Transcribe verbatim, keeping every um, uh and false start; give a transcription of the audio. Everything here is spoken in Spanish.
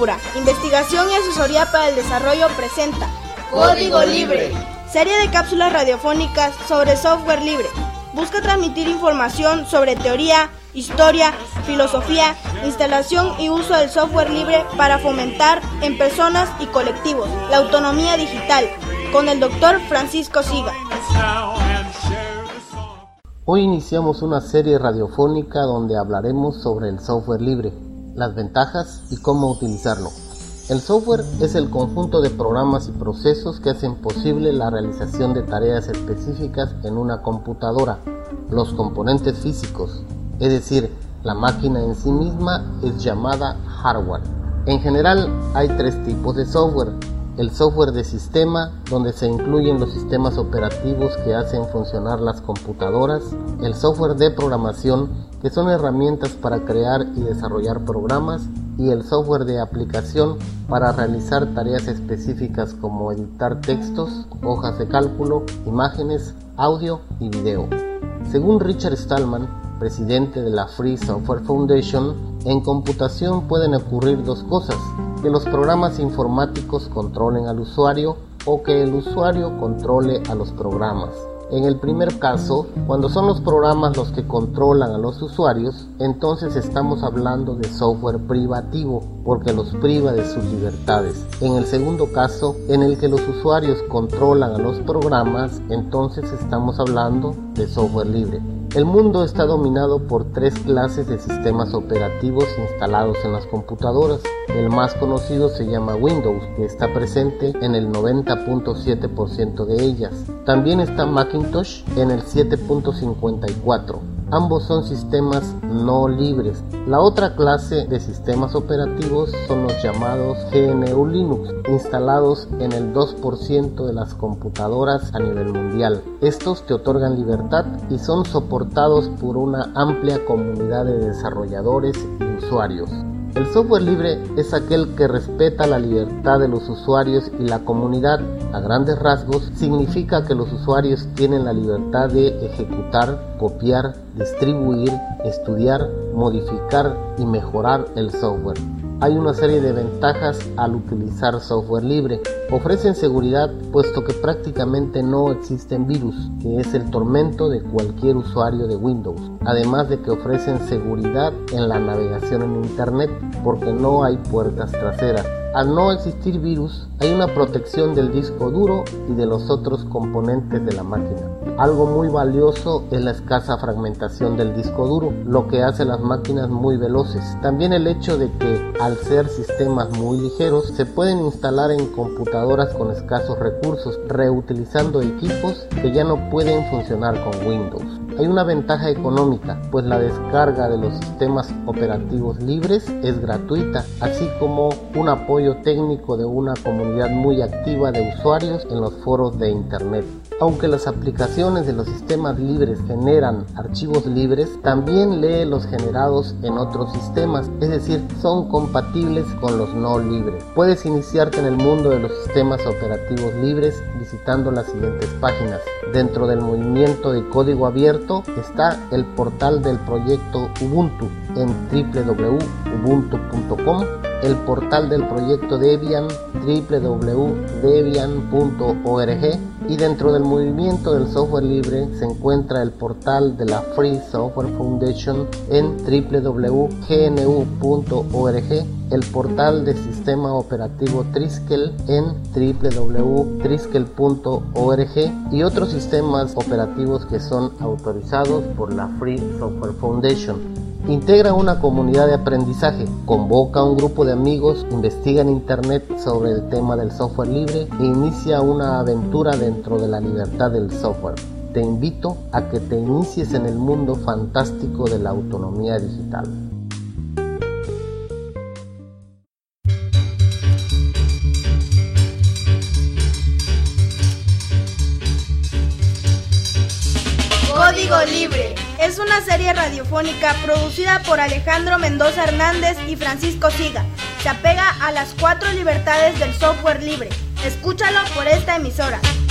Púrpura, investigación y asesoría para el desarrollo presenta Código Libre, serie de cápsulas radiofónicas sobre software libre. Busca transmitir información sobre teoría, historia, filosofía, instalación y uso del software libre para fomentar en personas y colectivos la autonomía digital, con el doctor Francisco Siga. Hoy iniciamos una serie radiofónica donde hablaremos sobre el software libre, las ventajas y cómo utilizarlo. El software es el conjunto de programas y procesos que hacen posible la realización de tareas específicas en una computadora. Los componentes físicos, es decir, la máquina en sí misma, es llamada hardware. En general hay tres tipos de software. El software de sistema, donde se incluyen los sistemas operativos que hacen funcionar las computadoras. El software de programación, que son herramientas para crear y desarrollar programas. Y el software de aplicación para realizar tareas específicas como editar textos, hojas de cálculo, imágenes, audio y video. Según Richard Stallman, presidente de la Free Software Foundation, en computación pueden ocurrir dos cosas: que los programas informáticos controlen al usuario o que el usuario controle a los programas. En el primer caso, cuando son los programas los que controlan a los usuarios, entonces estamos hablando de software privativo, porque los priva de sus libertades. En el segundo caso, en el que los usuarios controlan a los programas, entonces estamos hablando de software libre. El mundo está dominado por tres clases de sistemas operativos instalados en las computadoras. El más conocido se llama Windows, que está presente en el noventa punto siete por ciento de ellas. También está Macintosh en el siete punto cincuenta y cuatro por ciento. Ambos son sistemas no libres. La otra clase de sistemas operativos son los llamados G N U Linux, instalados en el dos por ciento de las computadoras a nivel mundial. Estos te otorgan libertad y son soportados por una amplia comunidad de desarrolladores y usuarios. El software libre es aquel que respeta la libertad de los usuarios y la comunidad. A grandes rasgos, significa que los usuarios tienen la libertad de ejecutar, copiar, distribuir, estudiar, modificar y mejorar el software. Hay una serie de ventajas al utilizar software libre. Ofrecen seguridad, puesto que prácticamente no existen virus, que es el tormento de cualquier usuario de Windows. Además de que ofrecen seguridad en la navegación en Internet, porque no hay puertas traseras. Al no existir virus, hay una protección del disco duro y de los otros componentes de la máquina. Algo muy valioso es la escasa fragmentación del disco duro, lo que hace las máquinas muy veloces. También el hecho de que, al ser sistemas muy ligeros, se pueden instalar en computadoras con escasos recursos, reutilizando equipos que ya no pueden funcionar con Windows. Hay una ventaja económica, pues la descarga de los sistemas operativos libres es gratuita, así como un apoyo técnico de una comunidad muy activa de usuarios en los foros de Internet. Aunque las aplicaciones de los sistemas libres generan archivos libres, también lee los generados en otros sistemas, es decir, son compatibles con los no libres. Puedes iniciarte en el mundo de los sistemas operativos libres visitando las siguientes páginas. Dentro del movimiento de código abierto está el portal del proyecto Ubuntu en doble u doble u doble u punto ubuntu punto com, el portal del proyecto Debian doble u doble u doble u punto debian punto org, y dentro del movimiento del software libre se encuentra el portal de la Free Software Foundation en doble u doble u doble u punto g n u punto org, el portal del sistema operativo Triskel en doble u doble u doble u punto triskel punto org y otros sistemas operativos que son autorizados por la Free Software Foundation. Integra una comunidad de aprendizaje, convoca a un grupo de amigos, investiga en Internet sobre el tema del software libre e inicia una aventura dentro de la libertad del software. Te invito a que te inicies en el mundo fantástico de la autonomía digital. Código Libre es una serie radiofónica producida por Alejandro Mendoza Hernández y Francisco Siga. Se apega a las cuatro libertades del software libre. Escúchalo por esta emisora.